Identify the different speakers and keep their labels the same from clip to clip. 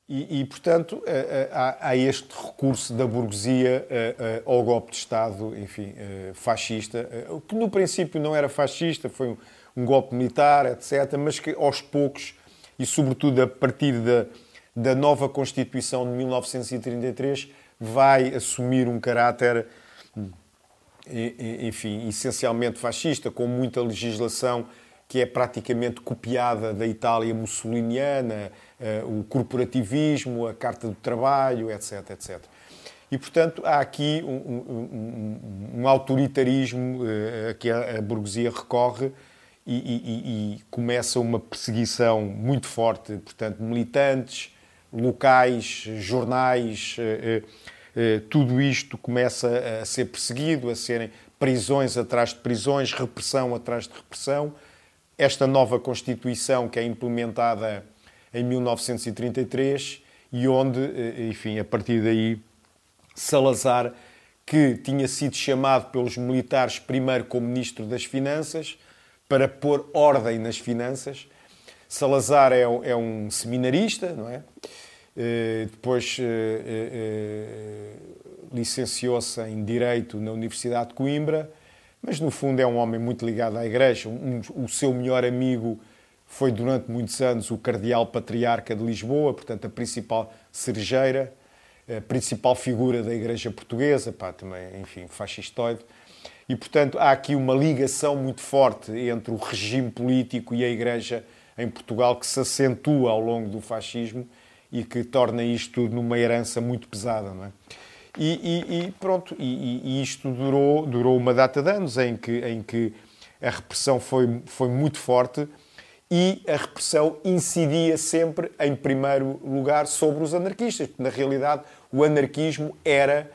Speaker 1: Portanto, há este recurso da burguesia ao golpe de Estado, enfim, fascista, que no princípio não era fascista, foi um golpe militar, etc., mas que aos poucos, e sobretudo a partir da nova Constituição de 1933, vai assumir um caráter, enfim, essencialmente fascista, com muita legislação que é praticamente copiada da Itália mussoliniana, o corporativismo, a Carta do Trabalho, etc, etc. E, portanto, há aqui um autoritarismo a que a burguesia recorre e começa uma perseguição muito forte, portanto, militantes, locais, jornais, tudo isto começa a ser perseguido, a serem prisões atrás de prisões, repressão atrás de repressão. Esta nova Constituição que é implementada em 1933 e onde, enfim, a partir daí, Salazar, que tinha sido chamado pelos militares primeiro como Ministro das Finanças para pôr ordem nas finanças. Salazar é um seminarista, não é? Depois licenciou-se em Direito na Universidade de Coimbra, mas no fundo é um homem muito ligado à Igreja. O seu melhor amigo foi durante muitos anos o Cardeal Patriarca de Lisboa, portanto a principal cerejeira, a principal figura da Igreja Portuguesa, também, enfim, fascistoide. E, portanto, há aqui uma ligação muito forte entre o regime político e a Igreja em Portugal que se acentua ao longo do fascismo e que torna isto tudo numa herança muito pesada, não é? Pronto, isto durou uma data de anos em que a repressão foi muito forte e a repressão incidia sempre, em primeiro lugar, sobre os anarquistas, porque, na realidade, o anarquismo era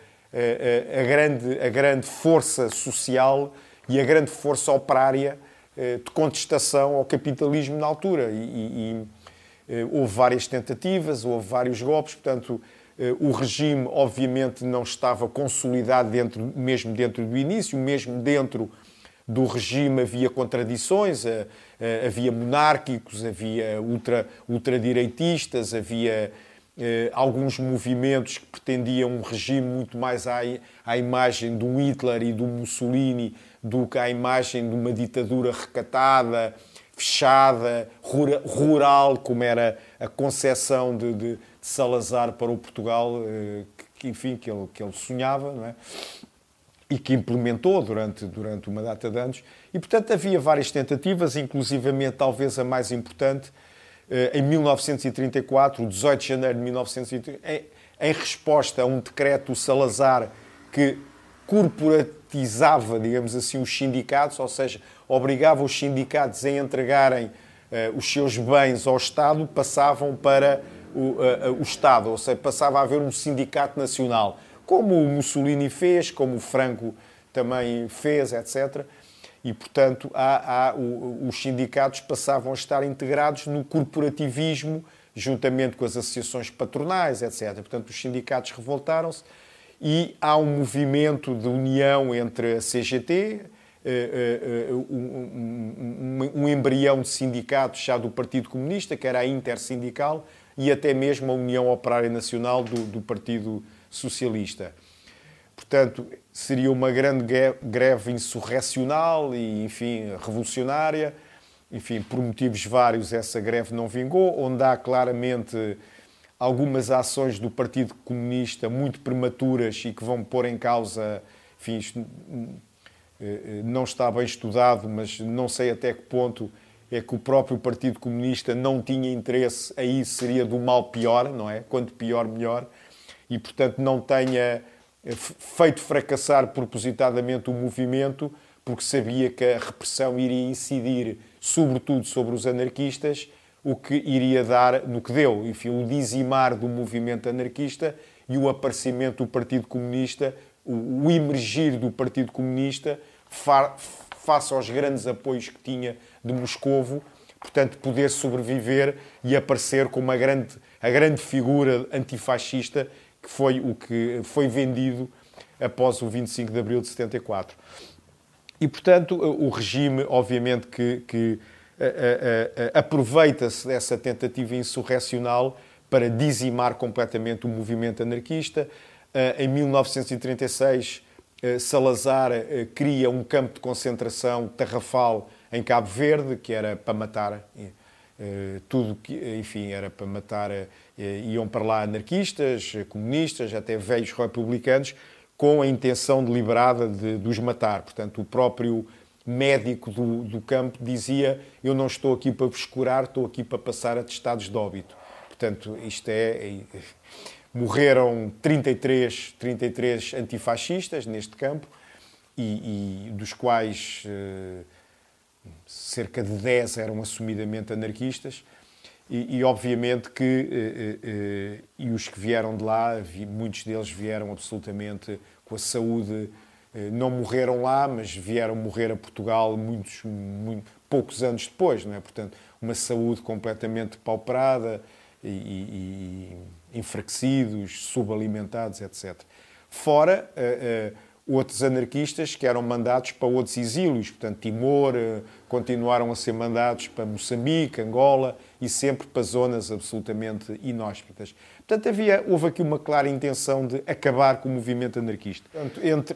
Speaker 1: a grande força social e a grande força operária de contestação ao capitalismo na altura. Houve várias tentativas, houve vários golpes, portanto, o regime, obviamente, não estava consolidado mesmo dentro do início, mesmo dentro do regime havia contradições, havia monárquicos, havia ultradireitistas, havia alguns movimentos que pretendiam um regime muito mais à imagem do Hitler e do Mussolini do que à imagem de uma ditadura recatada, fechada, rural, como era a concepção de Salazar para o Portugal, que ele sonhava, não é? E que implementou durante uma data de anos. E, portanto, havia várias tentativas, inclusivamente, talvez a mais importante, em 1934, o 18 de janeiro de 1934, em resposta a um decreto Salazar que corporatizava, digamos assim, os sindicatos, ou seja, obrigava os sindicatos a entregarem os seus bens ao Estado, passavam para o Estado, ou seja, passava a haver um sindicato nacional, como o Mussolini fez, como o Franco também fez, etc. E, portanto, os sindicatos passavam a estar integrados no corporativismo, juntamente com as associações patronais, etc. Portanto, os sindicatos revoltaram-se e há um movimento de união entre a CGT, um embrião de sindicatos já do Partido Comunista, que era a Intersindical, e até mesmo a União Operária Nacional do Partido Socialista. Portanto, seria uma grande greve insurrecional e, enfim, revolucionária. Enfim, por motivos vários, essa greve não vingou, onde há claramente algumas ações do Partido Comunista muito prematuras e que vão pôr em causa, enfim, isto não está bem estudado, mas não sei até que ponto é que o próprio Partido Comunista não tinha interesse, aí seria do mal pior, não é? Quanto pior, melhor. E, portanto, não tenha feito fracassar propositadamente o movimento, porque sabia que a repressão iria incidir, sobretudo, sobre os anarquistas, o que iria dar no que deu. Enfim, o dizimar do movimento anarquista e o aparecimento do Partido Comunista, o emergir do Partido Comunista face aos grandes apoios que tinha de Moscovo, portanto, poder sobreviver e aparecer como a grande figura antifascista que foi o que foi vendido após o 25 de abril de 74. E, portanto, o regime, obviamente, que aproveita-se dessa tentativa insurrecional para dizimar completamente o movimento anarquista. Em 1936, Salazar cria um campo de concentração Tarrafal em Cabo Verde, que era para matar tudo que, enfim, era para matar, iam para lá anarquistas, comunistas, até velhos republicanos, com a intenção deliberada de os matar. Portanto, o próprio médico do campo dizia: eu não estou aqui para vos curar, estou aqui para passar atestados de óbito. Portanto, isto morreram 33 antifascistas neste campo, e dos quais cerca de 10 eram assumidamente anarquistas, e obviamente que e os que vieram de lá, muitos deles vieram absolutamente com a saúde, não morreram lá, mas vieram morrer a Portugal poucos anos depois, não é? Portanto, uma saúde completamente pauperada e enfraquecidos, subalimentados, etc. Fora outros anarquistas que eram mandados para outros exílios, portanto, Timor, continuaram a ser mandados para Moçambique, Angola, e sempre para zonas absolutamente inóspitas. Portanto, houve aqui uma clara intenção de acabar com o movimento anarquista. Portanto,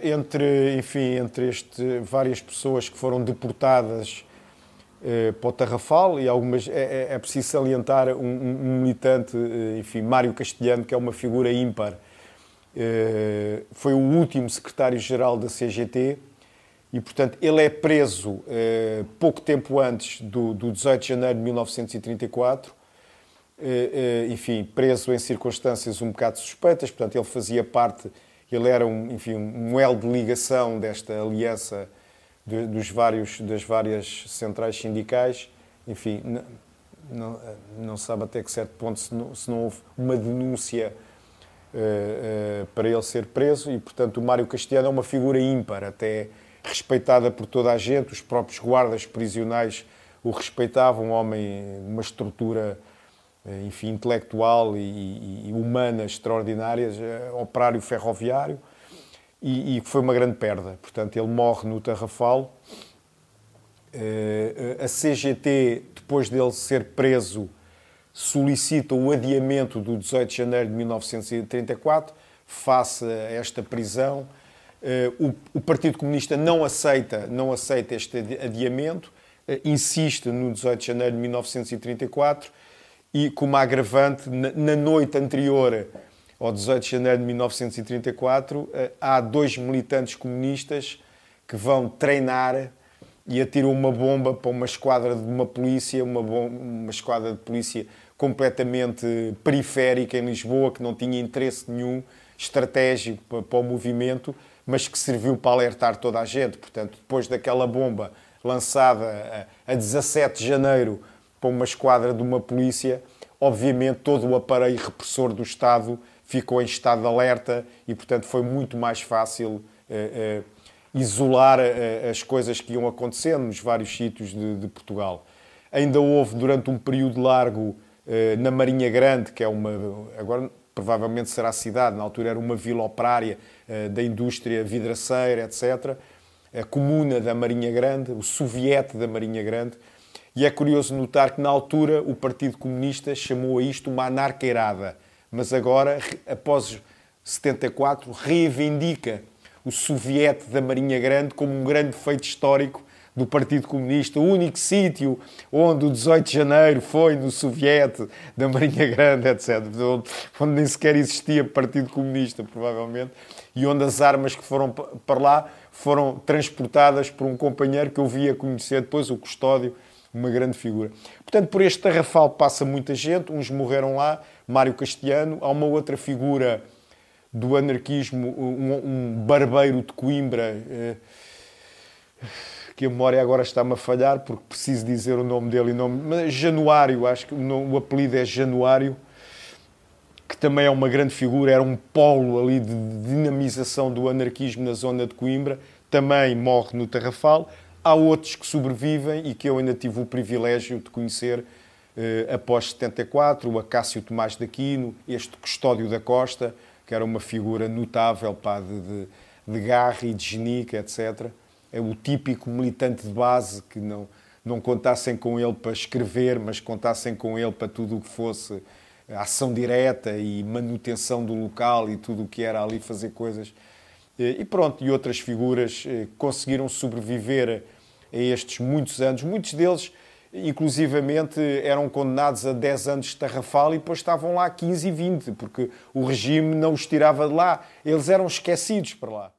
Speaker 1: entre várias pessoas que foram deportadas para o Tarrafal, e algumas, é preciso salientar um militante, enfim, Mário Castelhano, que é uma figura ímpar. Foi o último secretário-geral da CGT e, portanto, ele é preso pouco tempo antes do 18 de janeiro de 1934, enfim, preso em circunstâncias um bocado suspeitas. Portanto, ele fazia parte, ele era um elo de ligação desta aliança das várias centrais sindicais. Enfim, não sabe até que certo ponto se não houve uma denúncia para ele ser preso, e, portanto, o Mário Castelhano é uma figura ímpar, até respeitada por toda a gente. Os próprios guardas prisionais o respeitavam, um homem de uma estrutura, enfim, intelectual e humana extraordinária, operário ferroviário, e foi uma grande perda. Portanto, ele morre no Tarrafal. A CGT, depois dele ser preso, solicita o adiamento do 18 de janeiro de 1934, face a esta prisão. O Partido Comunista não aceita este adiamento, insiste no 18 de janeiro de 1934, e, como agravante, na noite anterior ao 18 de janeiro de 1934, há 2 militantes comunistas que vão treinar e atiram uma bomba para uma esquadra de uma polícia, uma esquadra de polícia completamente periférica em Lisboa, que não tinha interesse nenhum estratégico para o movimento, mas que serviu para alertar toda a gente. Portanto, depois daquela bomba lançada a 17 de janeiro para uma esquadra de uma polícia, obviamente todo o aparelho repressor do Estado ficou em estado de alerta, e, portanto, foi muito mais fácil isolar as coisas que iam acontecendo nos vários sítios de Portugal. Ainda houve, durante um período largo, na Marinha Grande, que é agora provavelmente será a cidade, na altura era uma vila operária da indústria vidraceira, etc., a Comuna da Marinha Grande, o Soviete da Marinha Grande, e é curioso notar que, na altura, o Partido Comunista chamou a isto uma anarqueirada, mas agora, após 74, reivindica o Soviete da Marinha Grande como um grande feito histórico do Partido Comunista, o único sítio onde o 18 de janeiro foi no Soviete da Marinha Grande, etc., onde nem sequer existia Partido Comunista, provavelmente, e onde as armas que foram para lá foram transportadas por um companheiro que eu vi a conhecer depois, o Custódio, uma grande figura. Portanto, por este Tarrafal passa muita gente, uns morreram lá, Mário Castelhano. Há uma outra figura do anarquismo, um barbeiro de Coimbra, que a memória agora está-me a falhar, porque preciso dizer o nome dele, mas Januário, acho que o apelido é Januário, que também é uma grande figura, era um polo ali de dinamização do anarquismo na zona de Coimbra, também morre no Tarrafal. Há outros que sobrevivem e que eu ainda tive o privilégio de conhecer após 74, o Acácio Tomás de Aquino, este Custódio da Costa, que era uma figura notável, de garra e de genica, etc. É o típico militante de base, que não contassem com ele para escrever, mas contassem com ele para tudo o que fosse a ação direta e manutenção do local e tudo o que era ali fazer coisas. E pronto, e outras figuras conseguiram sobreviver a estes muitos anos. Muitos deles, inclusivamente, eram condenados a 10 anos de tarrafal e depois estavam lá 15 e 20, porque o regime não os tirava de lá. Eles eram esquecidos para lá.